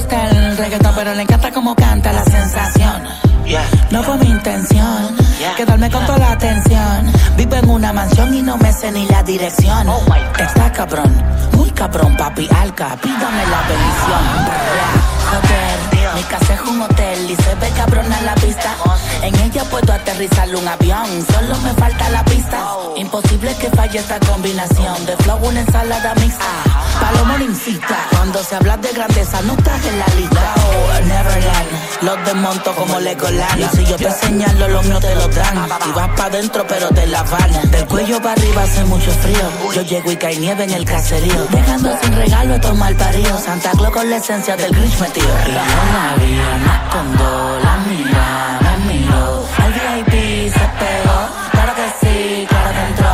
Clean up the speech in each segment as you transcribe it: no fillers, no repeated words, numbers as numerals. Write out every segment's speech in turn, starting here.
gusta el reggaetón, pero le encanta como canta la sensación. No fue mi intención quedarme con toda la atención. Vivo en una mansión y no me sé ni la dirección. Está cabrón, muy cabrón, papi alca, pídame la bendición. Joder, mi casa es un hotel y se ve cabrona la vista. En ella puedo aterrizar un avión, solo me falta la pista. Imposible que falle esta combinación de flow, una ensalada mixta. Palomo incita, cuando se habla de grandeza no estás en la lista. Neverland, los desmonto como Legoland. Y si yo te señalo, los míos te lo dan. Y vas pa' dentro pero te la van. Del cuello para arriba hace mucho frío. Yo llego y cae nieve en el caserío, dejando sin regalo a estos malparidos. Santa Claus con la esencia del Grinch metido. Y yo la vi, me escondo, la mira, me miro. Al VIP se pegó, claro que sí, claro que entró.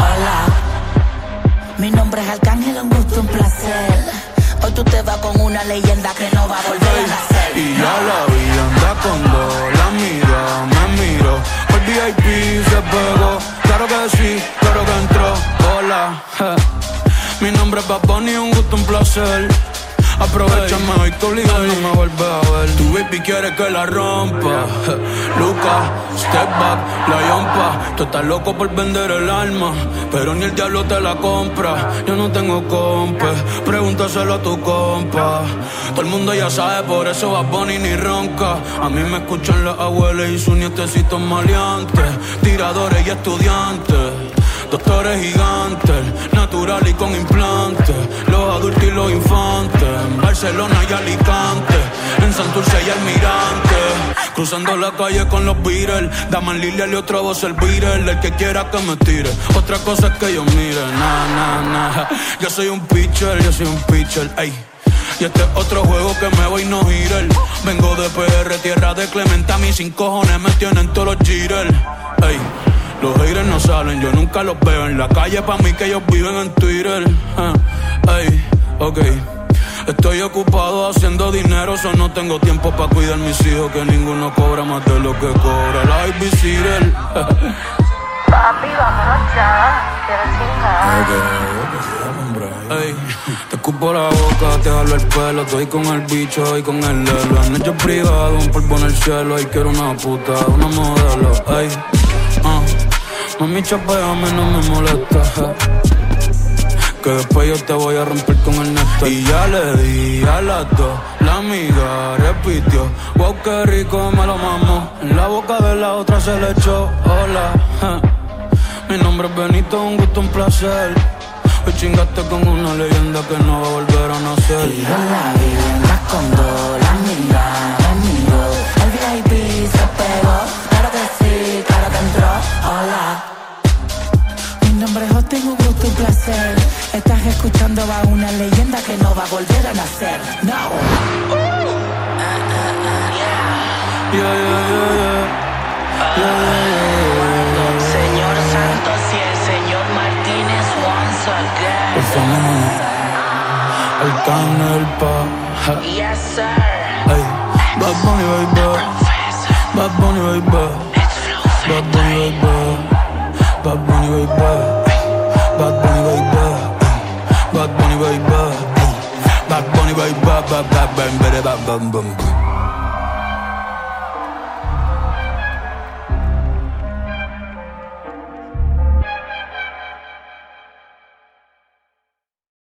Hola, mi nombre es Arcángel, un gusto, un placer. Hoy tú te vas con una leyenda que no va a volver a nacer. Y ya la vi, anda con dos, la mira, me miro. El VIP se pegó, claro que sí, claro que entró. Hola, mi nombre es Bad Bunny, un gusto, un placer. Aprovechame hoy que obligado no me vuelve a ver. Tu baby quiere que la rompa. Luca, step back, la yompa. Tú estás loco por vender el alma, pero ni el diablo te la compra. Yo no tengo compa, pregúntaselo a tu compa. Todo el mundo ya sabe, por eso Bad Bunny ni ronca. A mí me escuchan las abuelas y sus nietecitos maleantes, tiradores y estudiantes, doctores gigantes, natural y con implantes, los adultos y los infantes, en Barcelona y Alicante, en Santurce y Almirante, cruzando la calle con los Beatles, Daman Lilial y otra voz el Beatle, el que quiera que me tire, otra cosa es que yo mire, yo soy un pitcher, ey. Y este es otro juego que me voy no girar. Vengo de PR, tierra de Clemente, a mí sin cojones me tienen todos los jitters, ey. Los haters no salen, yo nunca los veo en la calle, pa' mí que ellos viven en Twitter. Ey, ok. Estoy ocupado haciendo dinero, so no tengo tiempo pa' cuidar mis hijos, que ninguno cobra más de lo que cobra la babysitter. Papi, vámonos ya, quiero chingar. Ey, te escupo la boca, te jalo el pelo, estoy con el bicho y con el lelo. En hecho privado, un polvo en el cielo, y quiero una puta, una modelo. Ey, mami, chapeame, no me molesta, que después yo te voy a romper con el neto. Y ya le di a las dos, la amiga repitió, wow, qué rico me lo mamó. En la boca de la otra se le echó, hola, mi nombre es Benito, un gusto, un placer. Hoy chingaste con una leyenda que no va a volver a nacer. Y yo la vi, me escondo, la mira, me miro. El VIP se pegó, claro que sí, claro que entró. Hola, mi nombre es Hosting, un gusto, un placer. Estás escuchando a una leyenda que no va a volver a nacer. No. Señor Santos y el señor Martínez once again. El fenómeno, el Canel Pa. Yes sir. Ey, Bad Bunny baby, Bad Bunny baby, Bad Bunny baby, Bad Bunny baby, Bad Bunny baby, Bad Bunny baby, Bad Bunny baby, Bad Bunny baby, Bad Bunny baby.